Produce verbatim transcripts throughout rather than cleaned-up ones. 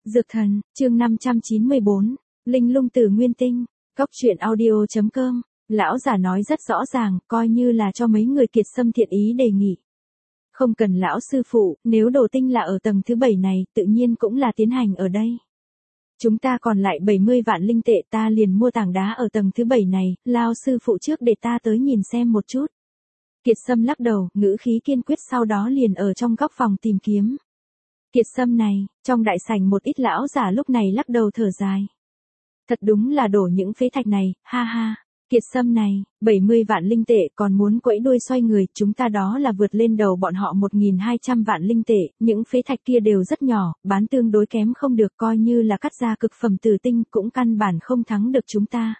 Dược thần, chương năm trăm chín mươi bốn, Linh lung từ nguyên tinh, cốc truyện audio chấm com. Lão giả nói rất rõ ràng, coi như là cho mấy người kiệt sâm thiện ý đề nghị. Không cần lão sư phụ, nếu đồ tinh là ở tầng thứ bảy này, tự nhiên cũng là tiến hành ở đây. Chúng ta còn lại bảy mươi vạn linh tệ, ta liền mua tảng đá ở tầng thứ bảy này, lao sư phụ trước để ta tới nhìn xem một chút. Kiệt sâm lắc đầu, ngữ khí kiên quyết, sau đó liền ở trong góc phòng tìm kiếm. Kiệt sâm này, trong đại sảnh một ít lão giả lúc này lắc đầu thở dài. Thật đúng là đổ những phế thạch này, ha ha. Kiệt sâm này, bảy mươi vạn linh tệ còn muốn quẫy đuôi xoay người, chúng ta đó là vượt lên đầu bọn họ một nghìn hai trăm vạn linh tệ, những phế thạch kia đều rất nhỏ, bán tương đối kém không được, coi như là cắt ra cực phẩm tử tinh cũng căn bản không thắng được chúng ta.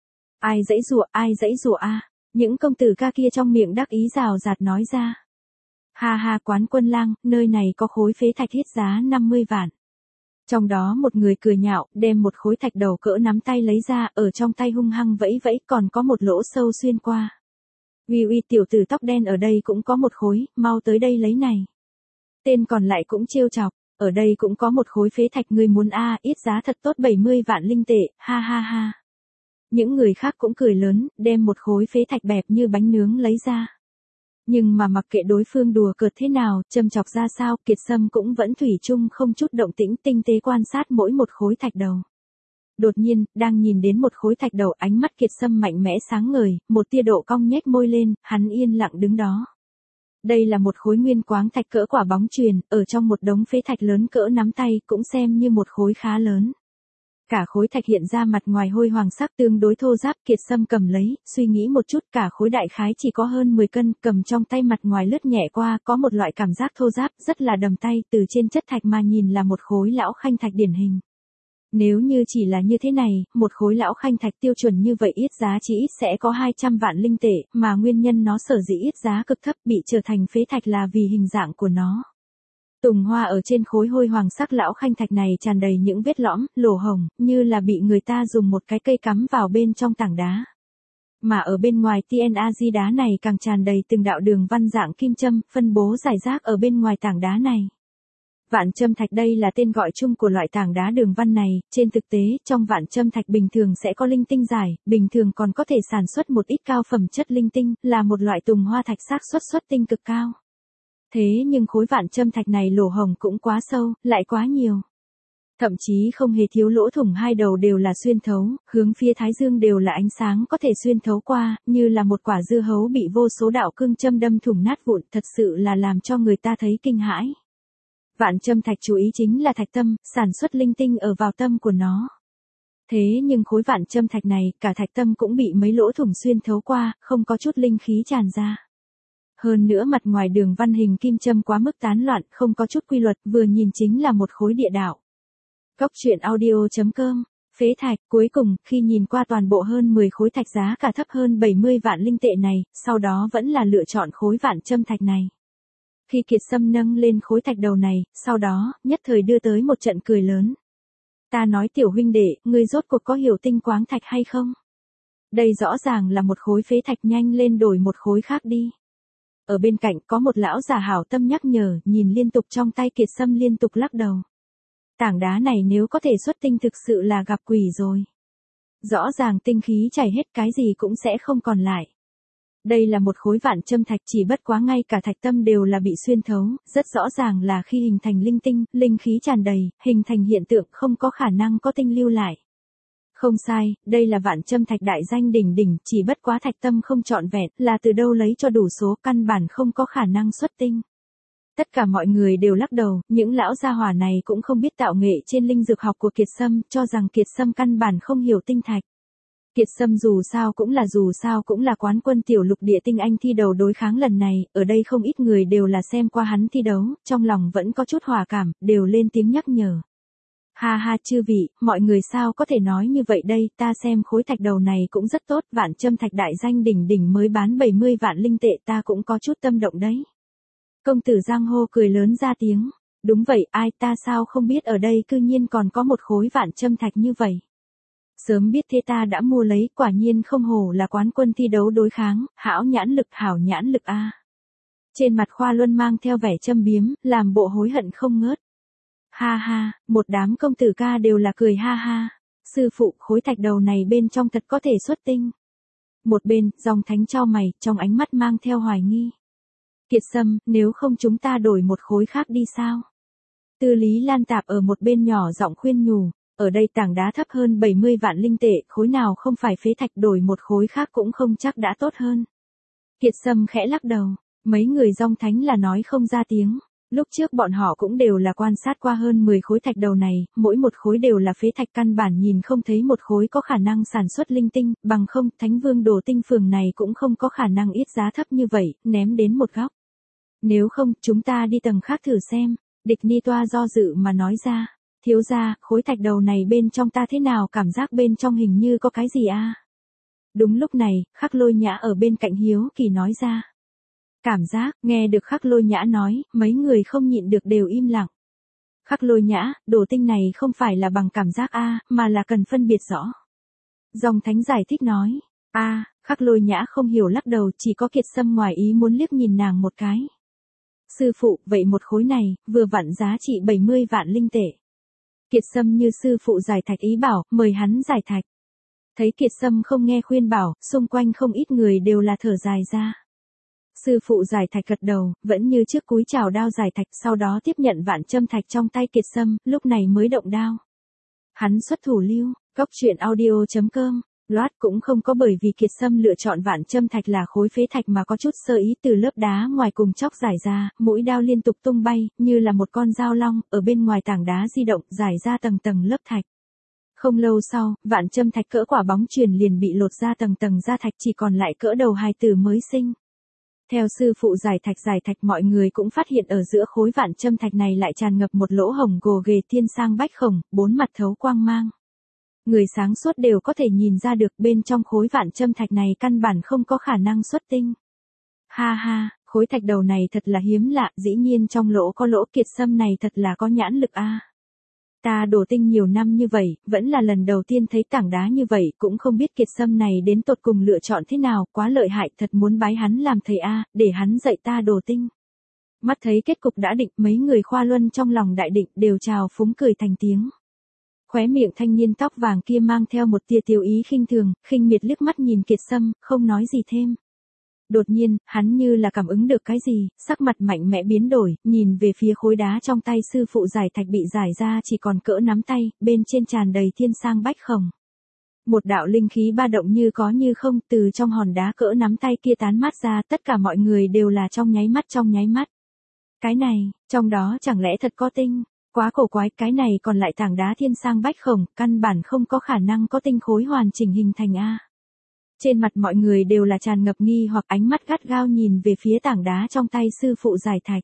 Ai dãy dụa, ai dãy dụa a, những công tử ca kia trong miệng đắc ý rào rạt nói ra. Ha ha, quán quân lang, nơi này có khối phế thạch hết giá năm mươi vạn. Trong đó một người cười nhạo, đem một khối thạch đầu cỡ nắm tay lấy ra, ở trong tay hung hăng vẫy vẫy, còn có một lỗ sâu xuyên qua. Uy uy, tiểu tử tóc đen ở đây cũng có một khối, mau tới đây lấy này. Tên còn lại cũng trêu chọc, ở đây cũng có một khối phế thạch, người muốn a, à, ít giá thật tốt bảy mươi vạn linh tệ, ha ha ha. Những người khác cũng cười lớn, đem một khối phế thạch bẹp như bánh nướng lấy ra. Nhưng mà mặc kệ đối phương đùa cợt thế nào, châm chọc ra sao, Kiệt Sâm cũng vẫn thủy chung không chút động tĩnh, tinh tế quan sát mỗi một khối thạch đầu. Đột nhiên, đang nhìn đến một khối thạch đầu, ánh mắt Kiệt Sâm mạnh mẽ sáng ngời, một tia độ cong nhếch môi lên, hắn yên lặng đứng đó. Đây là một khối nguyên quáng thạch cỡ quả bóng chuyền, ở trong một đống phế thạch lớn cỡ nắm tay, cũng xem như một khối khá lớn. Cả khối thạch hiện ra mặt ngoài hôi hoàng sắc tương đối thô ráp, Kiệt Sâm cầm lấy, suy nghĩ một chút, cả khối đại khái chỉ có hơn mười cân, cầm trong tay mặt ngoài lướt nhẹ qua, có một loại cảm giác thô ráp, rất là đầm tay, từ trên chất thạch mà nhìn là một khối lão khanh thạch điển hình. Nếu như chỉ là như thế này, một khối lão khanh thạch tiêu chuẩn như vậy ít giá chỉ ít sẽ có hai trăm vạn linh tệ, mà nguyên nhân nó sở dĩ ít giá cực thấp bị trở thành phế thạch là vì hình dạng của nó. Tùng hoa ở trên khối hôi hoàng sắc lão khanh thạch này tràn đầy những vết lõm, lỗ hổng, như là bị người ta dùng một cái cây cắm vào bên trong tảng đá. Mà ở bên ngoài tê en a giê đá này càng tràn đầy từng đạo đường văn dạng kim châm, phân bố rải rác ở bên ngoài tảng đá này. Vạn châm thạch đây là tên gọi chung của loại tảng đá đường văn này, trên thực tế, trong vạn châm thạch bình thường sẽ có linh tinh giải, bình thường còn có thể sản xuất một ít cao phẩm chất linh tinh, là một loại tùng hoa thạch xác suất xuất tinh cực cao. Thế nhưng khối vạn châm thạch này lỗ hổng cũng quá sâu, lại quá nhiều. Thậm chí không hề thiếu lỗ thủng, hai đầu đều là xuyên thấu, hướng phía thái dương đều là ánh sáng có thể xuyên thấu qua, như là một quả dưa hấu bị vô số đạo cương châm đâm thủng nát vụn, thật sự là làm cho người ta thấy kinh hãi. Vạn châm thạch chú ý chính là thạch tâm, sản xuất linh tinh ở vào tâm của nó. Thế nhưng khối vạn châm thạch này, cả thạch tâm cũng bị mấy lỗ thủng xuyên thấu qua, không có chút linh khí tràn ra. Hơn nữa mặt ngoài đường văn hình kim châm quá mức tán loạn, không có chút quy luật, vừa nhìn chính là một khối địa đạo. Cốc truyện audio chấm com, phế thạch, cuối cùng, khi nhìn qua toàn bộ hơn mười khối thạch giá cả thấp hơn bảy mươi vạn linh tệ này, sau đó vẫn là lựa chọn khối vạn châm thạch này. Khi Kiệt Sâm nâng lên khối thạch đầu này, sau đó, nhất thời đưa tới một trận cười lớn. Ta nói tiểu huynh đệ, ngươi rốt cuộc có hiểu tinh quáng thạch hay không? Đây rõ ràng là một khối phế thạch, nhanh lên đổi một khối khác đi. Ở bên cạnh có một lão giả hảo tâm nhắc nhở, nhìn liên tục trong tay Kiệt Sâm liên tục lắc đầu. Tảng đá này nếu có thể xuất tinh thực sự là gặp quỷ rồi. Rõ ràng tinh khí chảy hết, cái gì cũng sẽ không còn lại. Đây là một khối vạn châm thạch, chỉ bất quá ngay cả thạch tâm đều là bị xuyên thấu, rất rõ ràng là khi hình thành linh tinh, linh khí tràn đầy, hình thành hiện tượng không có khả năng có tinh lưu lại. Không sai, đây là vạn châm thạch đại danh đỉnh đỉnh, chỉ bất quá thạch tâm không trọn vẹn, là từ đâu lấy cho đủ số, căn bản không có khả năng xuất tinh. Tất cả mọi người đều lắc đầu, những lão gia hỏa này cũng không biết tạo nghệ trên linh dược học của Kiệt Sâm, cho rằng Kiệt Sâm căn bản không hiểu tinh thạch. Kiệt Sâm dù sao cũng là dù sao cũng là quán quân tiểu lục địa tinh anh thi đấu đối kháng lần này, ở đây không ít người đều là xem qua hắn thi đấu, trong lòng vẫn có chút hòa cảm, đều lên tiếng nhắc nhở. Ha ha, chư vị, mọi người sao có thể nói như vậy đây, ta xem khối thạch đầu này cũng rất tốt, vạn châm thạch đại danh đỉnh đỉnh mới bán bảy mươi vạn linh tệ, ta cũng có chút tâm động đấy. Công tử giang hồ cười lớn ra tiếng, đúng vậy, ai, ta sao không biết ở đây cư nhiên còn có một khối vạn châm thạch như vậy. Sớm biết thế ta đã mua lấy, quả nhiên không hổ là quán quân thi đấu đối kháng, hảo nhãn lực, hảo nhãn lực a. Trên mặt Khoa Luân mang theo vẻ châm biếm, làm bộ hối hận không ngớt. Ha ha, một đám công tử ca đều là cười ha ha. Sư phụ, khối thạch đầu này bên trong thật có thể xuất tinh. Một bên, Dòng Thánh chau mày, trong ánh mắt mang theo hoài nghi. Kiệt Sâm, nếu không chúng ta đổi một khối khác đi sao? Tư Lý Lan Tạp ở một bên nhỏ giọng khuyên nhủ, ở đây tảng đá thấp hơn bảy mươi vạn linh tệ, khối nào không phải phế thạch, đổi một khối khác cũng không chắc đã tốt hơn. Kiệt Sâm khẽ lắc đầu, mấy người Dòng Thánh là nói không ra tiếng. Lúc trước bọn họ cũng đều là quan sát qua hơn mười khối thạch đầu này, mỗi một khối đều là phế thạch, căn bản nhìn không thấy một khối có khả năng sản xuất linh tinh, bằng không, Thánh Vương Đồ Tinh Phường này cũng không có khả năng ít giá thấp như vậy, ném đến một góc. Nếu không, chúng ta đi tầng khác thử xem. Địch Ni Toa do dự mà nói ra, thiếu gia, khối thạch đầu này bên trong ta thế nào cảm giác bên trong hình như có cái gì a? Đúng lúc này, Khắc Lôi Nhã ở bên cạnh hiếu kỳ nói ra. Cảm giác, nghe được Khắc Lôi Nhã nói, mấy người không nhịn được đều im lặng. Khắc Lôi Nhã, đồ tinh này không phải là bằng cảm giác a, mà là cần phân biệt rõ. Dòng Thánh giải thích nói, a, Khắc Lôi Nhã không hiểu lắc đầu, chỉ có Kiệt Sâm ngoài ý muốn liếc nhìn nàng một cái. Sư phụ, vậy một khối này, vừa vặn giá trị bảy mươi vạn linh tệ. Kiệt Sâm như sư phụ giải thạch ý bảo, mời hắn giải thạch. Thấy Kiệt Sâm không nghe khuyên bảo, xung quanh không ít người đều là thở dài ra. Sư phụ giải thạch gật đầu, vẫn như trước cúi chào đao giải thạch, sau đó tiếp nhận vạn châm thạch trong tay Kiệt Sâm, lúc này mới động đao. Hắn xuất thủ lưu, góc truyện audio chấm com. Loát cũng không có bởi vì Kiệt Sâm lựa chọn vạn châm thạch là khối phế thạch mà có chút sơ ý, từ lớp đá ngoài cùng chóc giải ra, mũi đao liên tục tung bay, như là một con dao long, ở bên ngoài tảng đá di động, giải ra tầng tầng lớp thạch. Không lâu sau, vạn châm thạch cỡ quả bóng chuyền liền bị lột ra tầng tầng da thạch, chỉ còn lại cỡ đầu hài tử mới sinh. Theo sư phụ giải thạch giải thạch, mọi người cũng phát hiện ở giữa khối vạn châm thạch này lại tràn ngập một lỗ hổng gồ ghề thiên sang bách khổng, bốn mặt thấu quang mang. Người sáng suốt đều có thể nhìn ra được bên trong khối vạn châm thạch này căn bản không có khả năng xuất tinh. Ha ha, khối thạch đầu này thật là hiếm lạ, dĩ nhiên trong lỗ có lỗ, Kiệt Sâm này thật là có nhãn lực a. Ta đổ tinh nhiều năm như vậy, vẫn là lần đầu tiên thấy tảng đá như vậy, cũng không biết Kiệt Sâm này đến tột cùng lựa chọn thế nào, quá lợi hại, thật muốn bái hắn làm thầy a, để hắn dạy ta đổ tinh. Mắt thấy kết cục đã định, mấy người khoa luân trong lòng đại định đều chào phúng cười thành tiếng. Khóe miệng thanh niên tóc vàng kia mang theo một tia tiêu ý khinh thường, khinh miệt liếc mắt nhìn Kiệt Sâm, không nói gì thêm. Đột nhiên, hắn như là cảm ứng được cái gì, sắc mặt mạnh mẽ biến đổi, nhìn về phía khối đá trong tay sư phụ giải thạch bị giải ra chỉ còn cỡ nắm tay, bên trên tràn đầy thiên sang bách khổng. Một đạo linh khí ba động như có như không, từ trong hòn đá cỡ nắm tay kia tán mát ra, tất cả mọi người đều là trong nháy mắt trong nháy mắt. Cái này, trong đó chẳng lẽ thật có tinh? Quá cổ quái, cái này còn lại tảng đá thiên sang bách khổng, căn bản không có khả năng có tinh khối hoàn chỉnh hình thành a. Trên mặt mọi người đều là tràn ngập nghi hoặc ánh mắt gắt gao nhìn về phía tảng đá trong tay sư phụ giải thạch.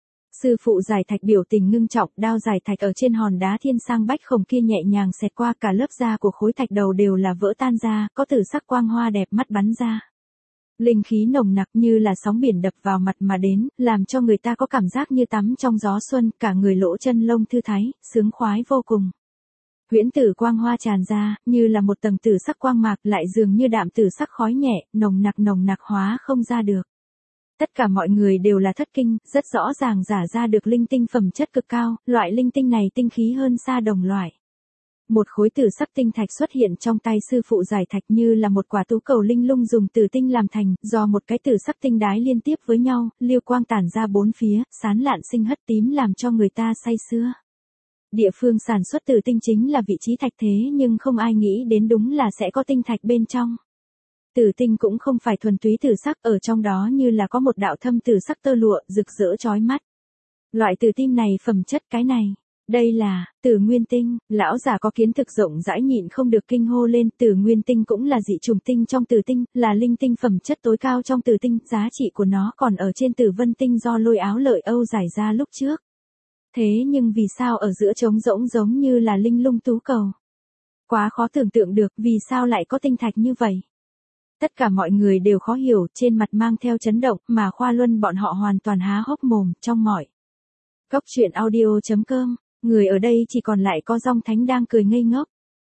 Sư phụ giải thạch biểu tình ngưng trọng, đao giải thạch ở trên hòn đá thiên sang bách khổng kia nhẹ nhàng xẹt qua, cả lớp da của khối thạch đầu đều là vỡ tan ra, có tử sắc quang hoa đẹp mắt bắn ra. Linh khí nồng nặc như là sóng biển đập vào mặt mà đến, làm cho người ta có cảm giác như tắm trong gió xuân, cả người lỗ chân lông thư thái, sướng khoái vô cùng. Huyễn tử quang hoa tràn ra, như là một tầng tử sắc quang mạc, lại dường như đạm tử sắc khói nhẹ, nồng nặc nồng nặc hóa không ra được. Tất cả mọi người đều là thất kinh, rất rõ ràng giả ra được linh tinh phẩm chất cực cao, loại linh tinh này tinh khí hơn xa đồng loại. Một khối tử sắc tinh thạch xuất hiện trong tay sư phụ giải thạch như là một quả tú cầu linh lung dùng tử tinh làm thành, do một cái tử sắc tinh đái liên tiếp với nhau, liêu quang tản ra bốn phía, sán lạn sinh hất tím làm cho người ta say sưa. Địa phương sản xuất tử tinh chính là vị trí thạch thế, nhưng không ai nghĩ đến đúng là sẽ có tinh thạch bên trong. Tử tinh cũng không phải thuần túy tử sắc, ở trong đó như là có một đạo thâm tử sắc tơ lụa, rực rỡ chói mắt. Loại tử tinh này phẩm chất cái này. Đây là, Tử Nguyên Tinh, lão giả có kiến thức rộng rãi nhịn không được kinh hô lên, Tử Nguyên Tinh cũng là dị trùng tinh trong Tử Tinh, là linh tinh phẩm chất tối cao trong Tử Tinh, giá trị của nó còn ở trên Tử Vân Tinh do Lôi Áo Lợi Âu giải ra lúc trước. Thế nhưng vì sao ở giữa trống rỗng giống như là linh lung tú cầu? Quá khó tưởng tượng được, vì sao lại có tinh thạch như vậy? Tất cả mọi người đều khó hiểu, trên mặt mang theo chấn động, mà khoa luân bọn họ hoàn toàn há hốc mồm, trong mọi. Góc truyện audio chấm com. Người ở đây chỉ còn lại có Dòng Thánh đang cười ngây ngốc.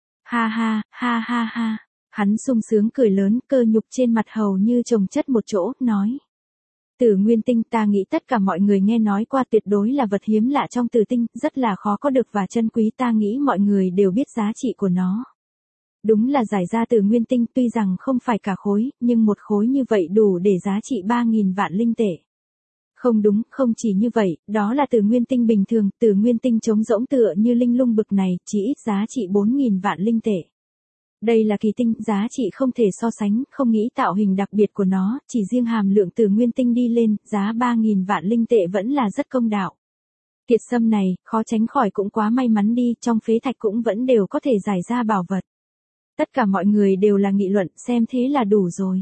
Ha ha, ha ha ha. Hắn sung sướng cười lớn, cơ nhục trên mặt hầu như chồng chất một chỗ, nói. Tử nguyên tinh ta nghĩ tất cả mọi người nghe nói qua tuyệt đối là vật hiếm lạ trong tử tinh, rất là khó có được và chân quý, ta nghĩ mọi người đều biết giá trị của nó. Đúng là giải ra tử nguyên tinh tuy rằng không phải cả khối, nhưng một khối như vậy đủ để giá trị ba nghìn vạn linh tệ. Không đúng, không chỉ như vậy, đó là tử nguyên tinh bình thường, tử nguyên tinh trống rỗng tựa như linh lung bực này, chỉ ít giá trị bốn nghìn vạn linh tệ. Đây là kỳ tinh, giá trị không thể so sánh, không nghĩ tạo hình đặc biệt của nó, chỉ riêng hàm lượng tử nguyên tinh đi lên, giá ba nghìn vạn linh tệ vẫn là rất công đạo. Kiệt sâm này, khó tránh khỏi cũng quá may mắn đi, trong phế thạch cũng vẫn đều có thể giải ra bảo vật. Tất cả mọi người đều là nghị luận, xem thế là đủ rồi.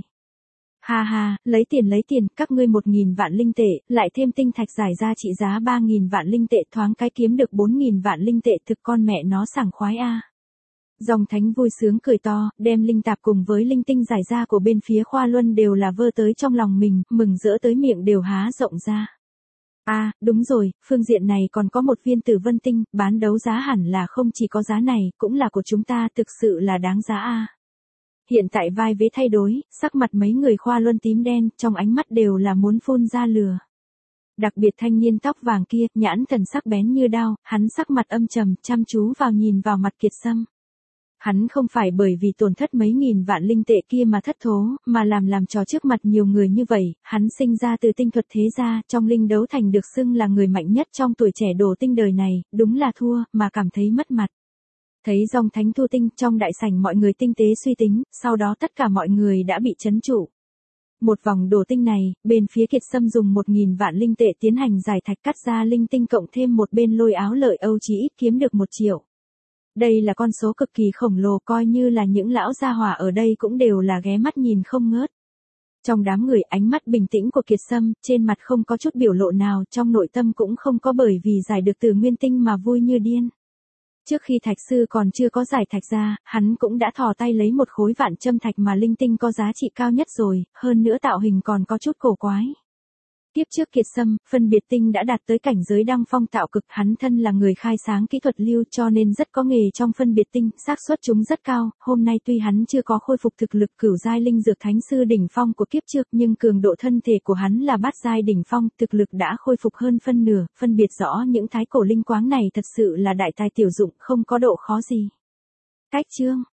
Ha ha, lấy tiền lấy tiền, các ngươi một nghìn vạn linh tệ, lại thêm tinh thạch giải ra trị giá ba nghìn vạn linh tệ, thoáng cái kiếm được bốn nghìn vạn linh tệ, thực con mẹ nó sảng khoái a. Dòng thánh vui sướng cười to, đem linh tạp cùng với linh tinh giải ra của bên phía Khoa Luân đều là vơ tới trong lòng mình, mừng rỡ tới miệng đều há rộng ra. A, à, đúng rồi, phương diện này còn có một viên tử vân tinh, bán đấu giá hẳn là không chỉ có giá này, cũng là của chúng ta, thực sự là đáng giá a. À. Hiện tại vai vế thay đổi, sắc mặt mấy người Khoa Luân tím đen, trong ánh mắt đều là muốn phun ra lửa. Đặc biệt thanh niên tóc vàng kia, nhãn thần sắc bén như đao, hắn sắc mặt âm trầm, chăm chú vào nhìn vào mặt Kiệt Sâm. Hắn không phải bởi vì tổn thất mấy nghìn vạn linh tệ kia mà thất thố, mà làm làm trò trước mặt nhiều người như vậy, hắn sinh ra từ tinh thuật thế gia, trong linh đấu thành được xưng là người mạnh nhất trong tuổi trẻ đồ tinh đời này, đúng là thua, mà cảm thấy mất mặt. Thấy dòng thánh thu tinh trong đại sảnh mọi người tinh tế suy tính, sau đó tất cả mọi người đã bị chấn trụ. Một vòng đồ tinh này, bên phía Kiệt Sâm dùng một nghìn vạn linh tệ tiến hành giải thạch cắt ra linh tinh cộng thêm một bên lôi áo lợi Âu chỉ ít kiếm được một triệu. Đây là con số cực kỳ khổng lồ, coi như là những lão gia hỏa ở đây cũng đều là ghé mắt nhìn không ngớt. Trong đám người ánh mắt bình tĩnh của Kiệt Sâm, trên mặt không có chút biểu lộ nào, trong nội tâm cũng không có bởi vì giải được từ nguyên tinh mà vui như điên. Trước khi thạch sư còn chưa có giải thạch ra, hắn cũng đã thò tay lấy một khối vạn châm thạch mà linh tinh có giá trị cao nhất rồi, hơn nữa tạo hình còn có chút cổ quái. Tiếp trước Kiệt Sâm, phân biệt tinh đã đạt tới cảnh giới đăng phong tạo cực, hắn thân là người khai sáng kỹ thuật lưu cho nên rất có nghề trong phân biệt tinh, xác suất chúng rất cao, hôm nay tuy hắn chưa có khôi phục thực lực cửu giai linh dược thánh sư đỉnh phong của kiếp trước nhưng cường độ thân thể của hắn là bát giai đỉnh phong, thực lực đã khôi phục hơn phân nửa, phân biệt rõ những thái cổ linh quáng này thật sự là đại tài tiểu dụng, không có độ khó gì. Cách chương